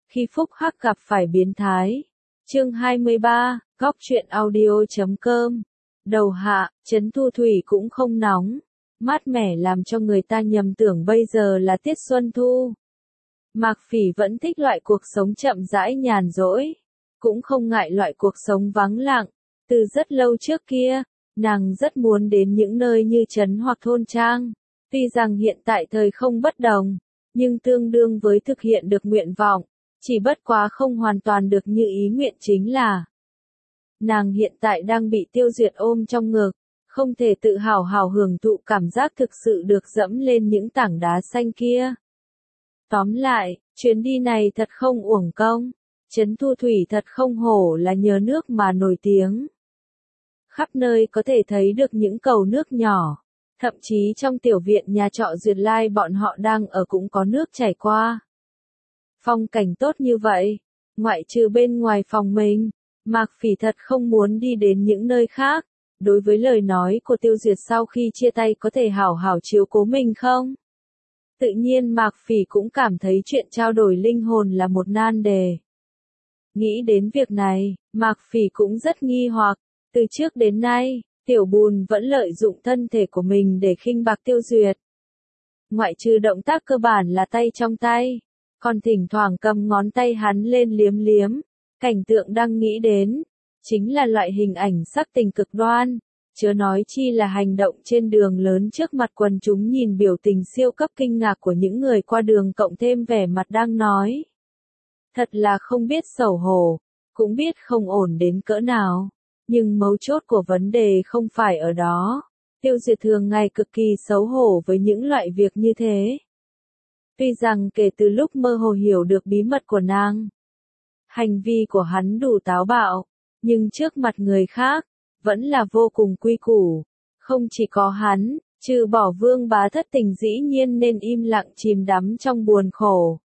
khi Phúc Hắc gặp phải biến thái. Chương 23, Góc truyện audio.com. Đầu hạ, trấn Thu Thủy cũng không nóng, mát mẻ làm cho người ta nhầm tưởng bây giờ là tiết xuân thu. Mạc Phỉ vẫn thích loại cuộc sống chậm rãi nhàn rỗi, cũng không ngại loại cuộc sống vắng lặng. Từ rất lâu trước kia, nàng rất muốn đến những nơi như trấn hoặc thôn trang. Tuy rằng hiện tại thời không bất đồng, nhưng tương đương với thực hiện được nguyện vọng, chỉ bất quá không hoàn toàn được như ý nguyện chính là nàng hiện tại đang bị Tiêu Duyệt ôm trong ngực, không thể tự hào hào hưởng thụ cảm giác thực sự được dẫm lên những tảng đá xanh kia. Tóm lại, chuyến đi này thật không uổng công, trấn Thu Thủy thật không hổ là nhờ nước mà nổi tiếng. Khắp nơi có thể thấy được những cầu nước nhỏ, thậm chí trong tiểu viện nhà trọ Duyệt Lai bọn họ đang ở cũng có nước chảy qua. Phong cảnh tốt như vậy, ngoại trừ bên ngoài phòng mình, Mạc Phỉ thật không muốn đi đến những nơi khác. Đối với lời nói của Tiêu Duyệt sau khi chia tay có thể hảo hảo chiếu cố mình không? Tự nhiên Mạc Phỉ cũng cảm thấy chuyện trao đổi linh hồn là một nan đề. Nghĩ đến việc này, Mạc Phỉ cũng rất nghi hoặc, từ trước đến nay, Tiểu Bùn vẫn lợi dụng thân thể của mình để khinh bạc Tiêu Duyệt. Ngoại trừ động tác cơ bản là tay trong tay, còn thỉnh thoảng cầm ngón tay hắn lên liếm liếm, cảnh tượng đang nghĩ đến, chính là loại hình ảnh sắc tình cực đoan, chớ nói chi là hành động trên đường lớn trước mặt quần chúng nhìn biểu tình siêu cấp kinh ngạc của những người qua đường cộng thêm vẻ mặt đang nói. Thật là không biết xấu hổ, cũng biết không ổn đến cỡ nào, nhưng mấu chốt của vấn đề không phải ở đó. Tiêu Duyệt thường ngày cực kỳ xấu hổ với những loại việc như thế. Tuy rằng kể từ lúc mơ hồ hiểu được bí mật của nàng, hành vi của hắn đủ táo bạo, nhưng trước mặt người khác, vẫn là vô cùng quy củ. Không chỉ có hắn, trừ bỏ Vương Bá thất tình dĩ nhiên nên im lặng chìm đắm trong buồn khổ.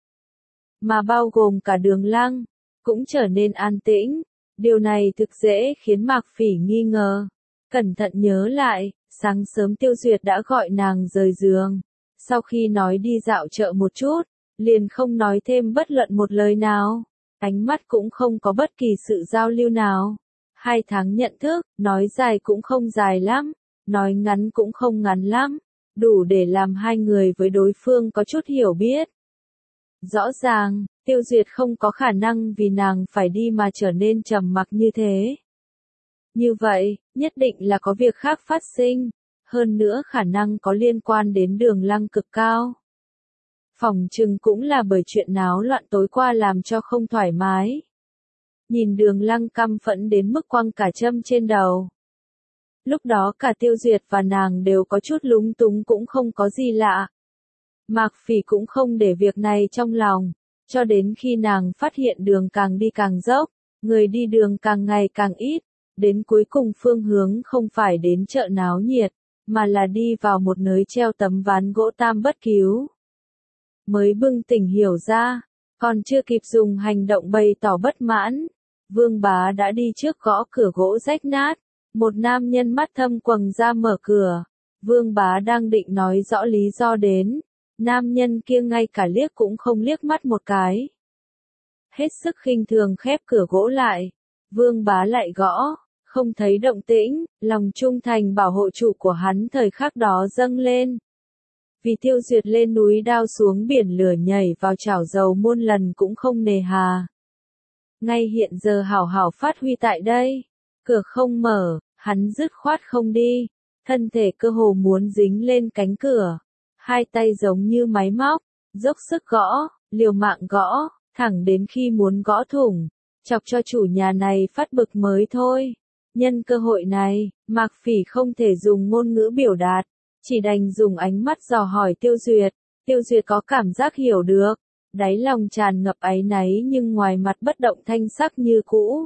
Mà bao gồm cả Đường Lăng, cũng trở nên an tĩnh. Điều này thực dễ khiến Mạc Phỉ nghi ngờ. Cẩn thận nhớ lại, sáng sớm Tiêu Duyệt đã gọi nàng rời giường. Sau khi nói đi dạo chợ một chút, liền không nói thêm bất luận một lời nào. Ánh mắt cũng không có bất kỳ sự giao lưu nào. 2 tháng nhận thức, nói dài cũng không dài lắm, nói ngắn cũng không ngắn lắm, đủ để làm hai người với đối phương có chút hiểu biết. Rõ ràng, Tiêu Duyệt không có khả năng vì nàng phải đi mà trở nên trầm mặc như thế. Như vậy, nhất định là có việc khác phát sinh, hơn nữa khả năng có liên quan đến Đường Lăng cực cao. Phỏng chừng cũng là bởi chuyện náo loạn tối qua làm cho không thoải mái. Nhìn Đường Lăng căm phẫn đến mức quăng cả châm trên đầu. Lúc đó cả Tiêu Duyệt và nàng đều có chút lúng túng cũng không có gì lạ. Mạc Phỉ cũng không để việc này trong lòng, cho đến khi nàng phát hiện đường càng đi càng dốc, người đi đường càng ngày càng ít, đến cuối cùng phương hướng không phải đến chợ náo nhiệt, mà là đi vào một nơi treo tấm ván gỗ tam bất cứu. Mới bừng tỉnh hiểu ra, còn chưa kịp dùng hành động bày tỏ bất mãn, Vương Bá đã đi trước gõ cửa gỗ rách nát, một nam nhân mắt thâm quầng ra mở cửa. Vương Bá đang định nói rõ lý do đến, nam nhân kia ngay cả liếc cũng không liếc mắt một cái. Hết sức khinh thường khép cửa gỗ lại, Vương Bá lại gõ, không thấy động tĩnh, lòng trung thành bảo hộ chủ của hắn thời khắc đó dâng lên. Vì Tiêu Duyệt lên núi đao xuống biển lửa nhảy vào chảo dầu muôn lần cũng không nề hà. Ngay hiện giờ hảo hảo phát huy tại đây, cửa không mở, hắn dứt khoát không đi, thân thể cơ hồ muốn dính lên cánh cửa, 2 tay giống như máy móc, dốc sức gõ, liều mạng gõ, thẳng đến khi muốn gõ thủng, chọc cho chủ nhà này phát bực mới thôi. Nhân cơ hội này, Mạc Phỉ không thể dùng ngôn ngữ biểu đạt, chỉ đành dùng ánh mắt dò hỏi Tiêu Duyệt. Tiêu Duyệt có cảm giác hiểu được, đáy lòng tràn ngập áy náy nhưng ngoài mặt bất động thanh sắc như cũ.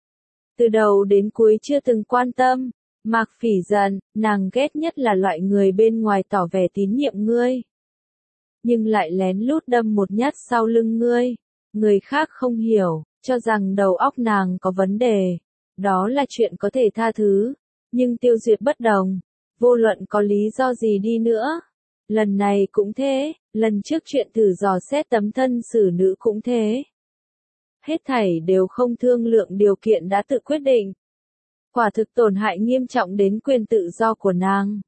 Từ đầu đến cuối chưa từng quan tâm, Mạc Phỉ giận, nàng ghét nhất là loại người bên ngoài tỏ vẻ tín nhiệm ngươi, nhưng lại lén lút đâm một nhát sau lưng ngươi. Người khác không hiểu, cho rằng đầu óc nàng có vấn đề. Đó là chuyện có thể tha thứ, nhưng Tiêu Duyệt bất đồng, vô luận có lý do gì đi nữa. Lần này cũng thế, lần trước chuyện thử dò xét tấm thân xử nữ cũng thế. hết thảy đều không thương lượng điều kiện đã tự quyết định. Quả thực tổn hại nghiêm trọng đến quyền tự do của nàng.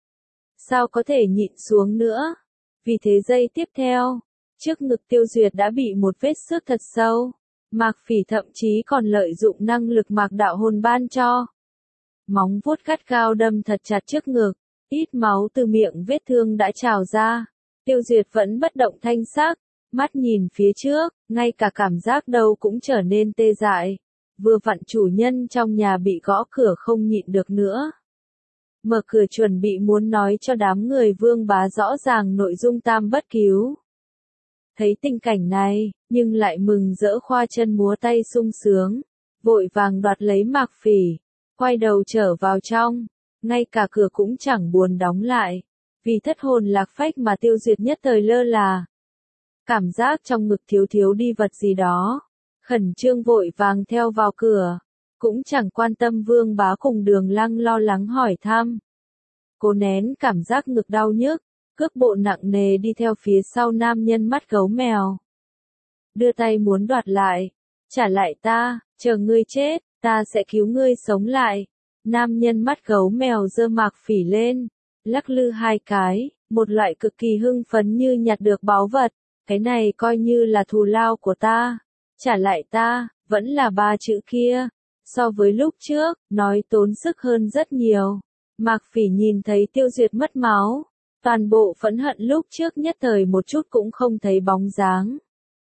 Sao có thể nhịn xuống nữa? Vì thế giây tiếp theo, trước ngực Tiêu Duyệt đã bị một vết xước thật sâu. Mạc Phỉ thậm chí còn lợi dụng năng lực Mạc đạo hồn ban cho. Móng vuốt gắt gao đâm thật chặt trước ngực, ít máu từ miệng vết thương đã trào ra. Tiêu Duyệt vẫn bất động thanh sắc, mắt nhìn phía trước, ngay cả cảm giác đầu cũng trở nên tê dại. Vừa vặn chủ nhân trong nhà bị gõ cửa không nhịn được nữa. Mở cửa chuẩn bị muốn nói cho đám người Vương Bá rõ ràng nội dung tam bất cứu. Thấy tình cảnh này, nhưng lại mừng rỡ khoa chân múa tay sung sướng, vội vàng đoạt lấy Mạc Phỉ, quay đầu trở vào trong, ngay cả cửa cũng chẳng buồn đóng lại, vì thất hồn lạc phách mà Tiêu Duyệt nhất thời lơ là. Cảm giác trong ngực thiếu thiếu đi vật gì đó, khẩn trương vội vàng theo vào cửa, cũng chẳng quan tâm Vương Bá cùng Đường Lăng lo lắng hỏi thăm. Cố nén cảm giác ngực đau nhức, cước bộ nặng nề đi theo phía sau nam nhân mắt gấu mèo. Đưa tay muốn đoạt lại, trả lại ta, chờ ngươi chết, ta sẽ cứu ngươi sống lại. Nam nhân mắt gấu mèo giơ Mạc Phỉ lên, lắc lư hai cái, một loại cực kỳ hưng phấn như nhặt được báu vật, cái này coi như là thù lao của ta, trả lại ta, vẫn là ba chữ kia, so với lúc trước, nói tốn sức hơn rất nhiều. Mạc Phỉ nhìn thấy Tiêu Duyệt mất máu, toàn bộ phẫn hận lúc trước nhất thời một chút cũng không thấy bóng dáng.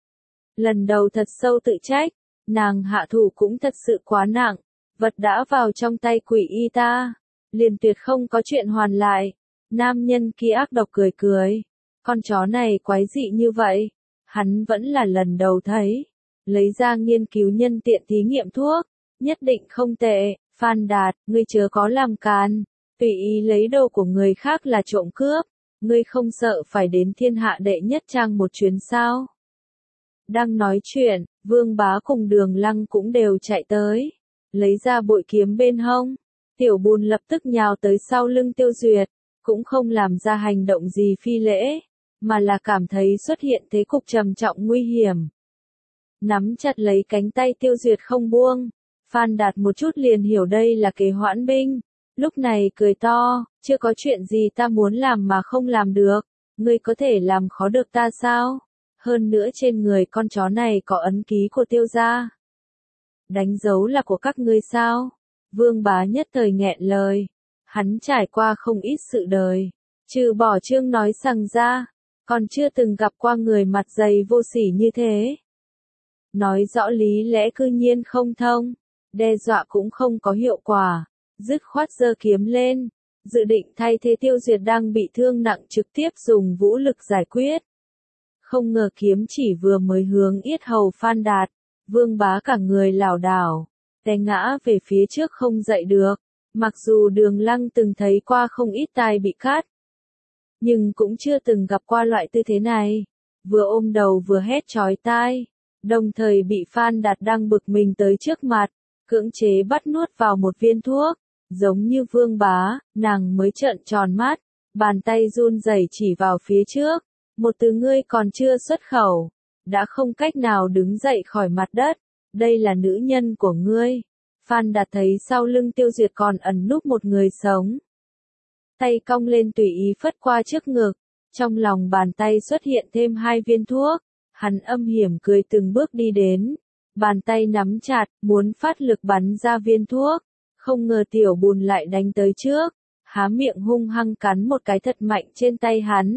Lần đầu thật sâu tự trách, nàng hạ thủ cũng thật sự quá nặng, vật đã vào trong tay quỷ y ta, liền tuyệt không có chuyện hoàn lại. Nam nhân kia ác độc cười cười, con chó này quái dị như vậy, hắn vẫn là lần đầu thấy, lấy ra nghiên cứu nhân tiện thí nghiệm thuốc, nhất định không tệ. Phan Đạt, ngươi chớ có làm càn, tùy ý lấy đồ của người khác là trộm cướp, ngươi không sợ phải đến thiên hạ đệ nhất trang một chuyến sao? Đang nói chuyện, Vương Bá cùng Đường Lăng cũng đều chạy tới, lấy ra bội kiếm bên hông. Tiểu Bùn lập tức nhào tới sau lưng Tiêu Duyệt, cũng không làm ra hành động gì phi lễ, mà là cảm thấy xuất hiện thế cục trầm trọng nguy hiểm. Nắm chặt lấy cánh tay Tiêu Duyệt không buông, Phan Đạt một chút liền hiểu đây là kế hoãn binh, lúc này cười to, chưa có chuyện gì ta muốn làm mà không làm được, ngươi có thể làm khó được ta sao? Hơn nữa trên người con chó này có ấn ký của Tiêu gia. Đánh dấu là của các ngươi sao? Vương Bá nhất thời nghẹn lời, hắn trải qua không ít sự đời, trừ bỏ Trương nói rằng ra, còn chưa từng gặp qua người mặt dày vô sỉ như thế. Nói rõ lý lẽ cư nhiên không thông, đe dọa cũng không có hiệu quả, dứt khoát giơ kiếm lên, dự định thay thế Tiêu Duyệt đang bị thương nặng trực tiếp dùng vũ lực giải quyết. Không ngờ kiếm chỉ vừa mới hướng yết hầu Phan Đạt, Vương Bá cả người lảo đảo, té ngã về phía trước không dậy được. Mặc dù Đường Lăng từng thấy qua không ít tai bị cắt, nhưng cũng chưa từng gặp qua loại tư thế này. Vừa ôm đầu vừa hét chói tai, đồng thời bị Phan Đạt đang bực mình tới trước mặt, cưỡng chế bắt nuốt vào một viên thuốc. Giống như Vương Bá, nàng mới trợn tròn mắt, bàn tay run rẩy chỉ vào phía trước. Một từ ngươi còn chưa xuất khẩu, đã không cách nào đứng dậy khỏi mặt đất, đây là nữ nhân của ngươi. Phan Đạt thấy sau lưng Tiêu Duyệt còn ẩn núp một người sống. Tay cong lên tùy ý phất qua trước ngực, trong lòng bàn tay xuất hiện thêm 2 viên thuốc, hắn âm hiểm cười từng bước đi đến, bàn tay nắm chặt, muốn phát lực bắn ra viên thuốc, không ngờ Tiểu Bùn lại đánh tới trước, há miệng hung hăng cắn một cái thật mạnh trên tay hắn.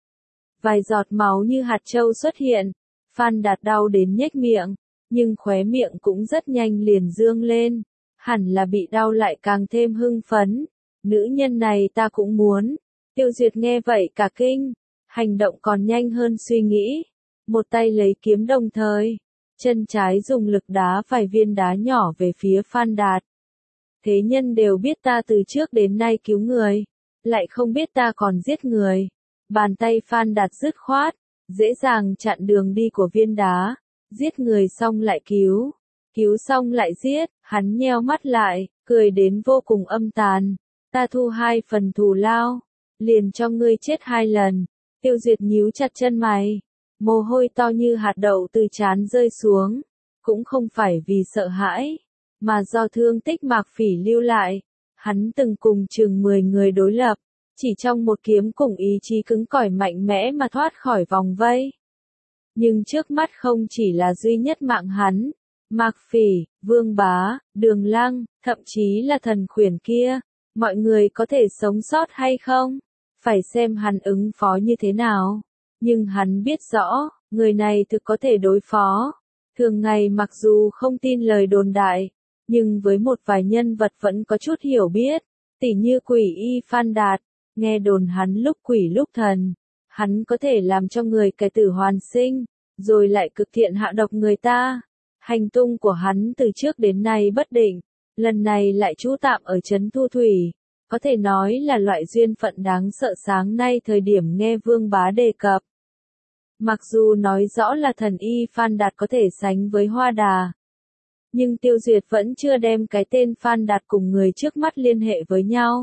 Vài giọt máu như hạt châu xuất hiện, Phan Đạt đau đến nhếch miệng, nhưng khóe miệng cũng rất nhanh liền dương lên, hẳn là bị đau lại càng thêm hưng phấn. Nữ nhân này ta cũng muốn. Tiêu Duyệt nghe vậy cả kinh, hành động còn nhanh hơn suy nghĩ, một tay lấy kiếm đồng thời, chân trái dùng lực đá vài viên đá nhỏ về phía Phan Đạt. Thế nhân đều biết ta từ trước đến nay cứu người, lại không biết ta còn giết người. Bàn tay Phan Đạt dứt khoát, dễ dàng chặn đường đi của viên đá, giết người xong lại cứu, cứu xong lại giết, hắn nheo mắt lại, cười đến vô cùng âm tàn, ta thu 2 phần thù lao, liền cho ngươi chết 2 lần. Tiêu Duyệt nhíu chặt chân mày, mồ hôi to như hạt đậu từ trán rơi xuống, cũng không phải vì sợ hãi, mà do thương tích Mạc Phỉ lưu lại. Hắn từng cùng chừng 10 người đối lập, chỉ trong một kiếm cùng ý chí cứng cỏi mạnh mẽ mà thoát khỏi vòng vây. Nhưng trước mắt không chỉ là duy nhất mạng hắn, Mạc Phỉ, Vương Bá, Đường Lăng, thậm chí là thần khuyển kia, mọi người có thể sống sót hay không? Phải xem hắn ứng phó như thế nào. Nhưng hắn biết rõ, người này thực có thể đối phó. Thường ngày mặc dù không tin lời đồn đại, nhưng với một vài nhân vật vẫn có chút hiểu biết, tỉ như quỷ y Phan Đạt, nghe đồn hắn lúc quỷ lúc thần, hắn có thể làm cho người kẻ tử hoàn sinh, rồi lại cực thiện hạ độc người ta. Hành tung của hắn từ trước đến nay bất định, lần này lại trú tạm ở trấn Thu Thủy, có thể nói là loại duyên phận đáng sợ. Sáng nay thời điểm nghe Vương Bá đề cập, mặc dù nói rõ là thần y Phan Đạt có thể sánh với Hoa Đà, nhưng Tiêu Duyệt vẫn chưa đem cái tên Phan Đạt cùng người trước mắt liên hệ với nhau.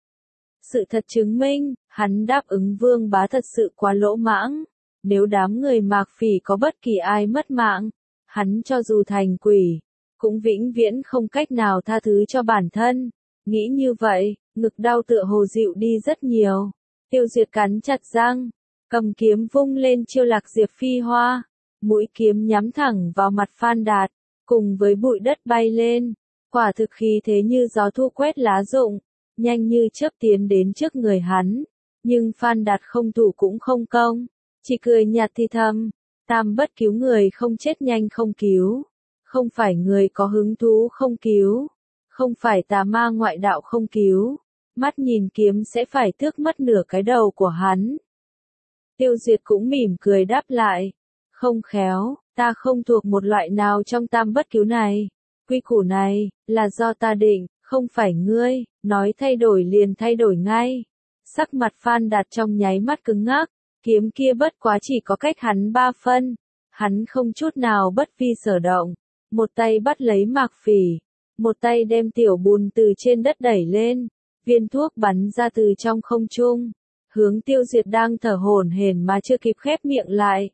Sự thật chứng minh, hắn đáp ứng Vương Bá thật sự quá lỗ mãng. Nếu đám người Mạc Phỉ có bất kỳ ai mất mạng, hắn cho dù thành quỷ, cũng vĩnh viễn không cách nào tha thứ cho bản thân. Nghĩ như vậy, ngực đau tựa hồ dịu đi rất nhiều. Tiêu Duyệt cắn chặt răng, cầm kiếm vung lên chiêu Lạc Diệp Phi Hoa, mũi kiếm nhắm thẳng vào mặt Phan Đạt, cùng với bụi đất bay lên, quả thực khí thế như gió thu quét lá rụng, nhanh như chớp tiến đến trước người hắn. Nhưng Phan Đạt không thủ cũng không công, chỉ cười nhạt thì thầm, tam bất cứu người không chết nhanh không cứu, không phải người có hứng thú không cứu, không phải tà ma ngoại đạo không cứu, mắt nhìn kiếm sẽ phải tước mất nửa cái đầu của hắn. Tiêu Duyệt cũng mỉm cười đáp lại, không khéo, ta không thuộc một loại nào trong tam bất cứu này, quy củ này, là do ta định, không phải ngươi. Nói thay đổi liền thay đổi ngay. Sắc mặt Phan Đạt trong nháy mắt cứng ngắc, kiếm kia bất quá chỉ có cách hắn 3 phân, hắn không chút nào bất vi sở động, một tay bắt lấy Mạc Phỉ, một tay đem tiểu bùn từ trên đất đẩy lên, viên thuốc bắn ra từ trong không trung, hướng Tiêu Duyệt đang thở hổn hển mà chưa kịp khép miệng lại.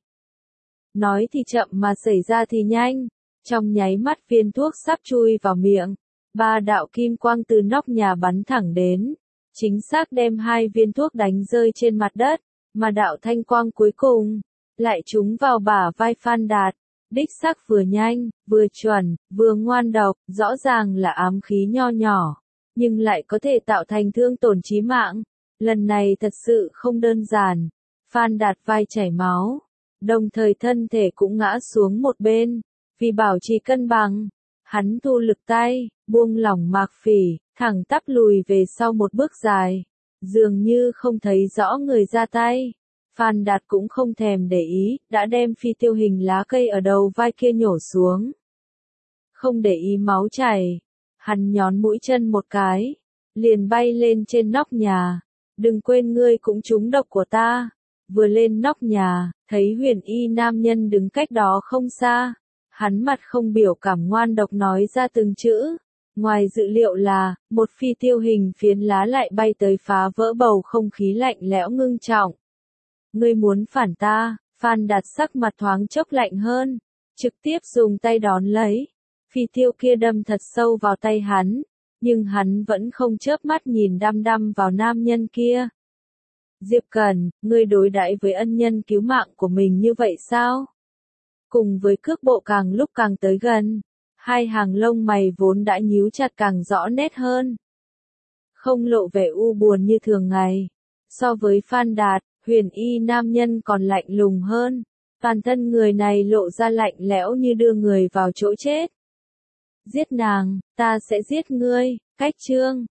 Nói thì chậm mà xảy ra thì nhanh, trong nháy mắt viên thuốc sắp chui vào miệng, 3 đạo kim quang từ nóc nhà bắn thẳng đến, chính xác đem 2 viên thuốc đánh rơi trên mặt đất, mà đạo thanh quang cuối cùng lại trúng vào bả vai Phan Đạt, đích xác vừa nhanh, vừa chuẩn, vừa ngoan độc, rõ ràng là ám khí nho nhỏ, nhưng lại có thể tạo thành thương tổn chí mạng. Lần này thật sự không đơn giản, Phan Đạt vai chảy máu, đồng thời thân thể cũng ngã xuống một bên, vì bảo trì cân bằng, hắn thu lực tay, buông lỏng Mạc Phỉ, thẳng tắp lùi về sau một bước dài, dường như không thấy rõ người ra tay. Phan Đạt cũng không thèm để ý, đã đem phi tiêu hình lá cây ở đầu vai kia nhổ xuống. Không để ý máu chảy, hắn nhón mũi chân một cái, liền bay lên trên nóc nhà. Đừng quên ngươi cũng trúng độc của ta. Vừa lên nóc nhà, thấy huyền y nam nhân đứng cách đó không xa. Hắn mặt không biểu cảm ngoan độc nói ra từng chữ. Ngoài dự liệu là, một phi tiêu hình phiến lá lại bay tới phá vỡ bầu không khí lạnh lẽo ngưng trọng. Ngươi muốn phản ta? Phan Đạt sắc mặt thoáng chốc lạnh hơn, trực tiếp dùng tay đón lấy. Phi tiêu kia đâm thật sâu vào tay hắn, nhưng hắn vẫn không chớp mắt nhìn đăm đăm vào nam nhân kia. Diệp Cẩn, ngươi đối đãi với ân nhân cứu mạng của mình như vậy sao? Cùng với cước bộ càng lúc càng tới gần, hai hàng lông mày vốn đã nhíu chặt càng rõ nét hơn. Không lộ vẻ u buồn như thường ngày. So với Phan Đạt, huyền y nam nhân còn lạnh lùng hơn. Toàn thân người này lộ ra lạnh lẽo như đưa người vào chỗ chết. Giết nàng, ta sẽ giết ngươi. Cách chương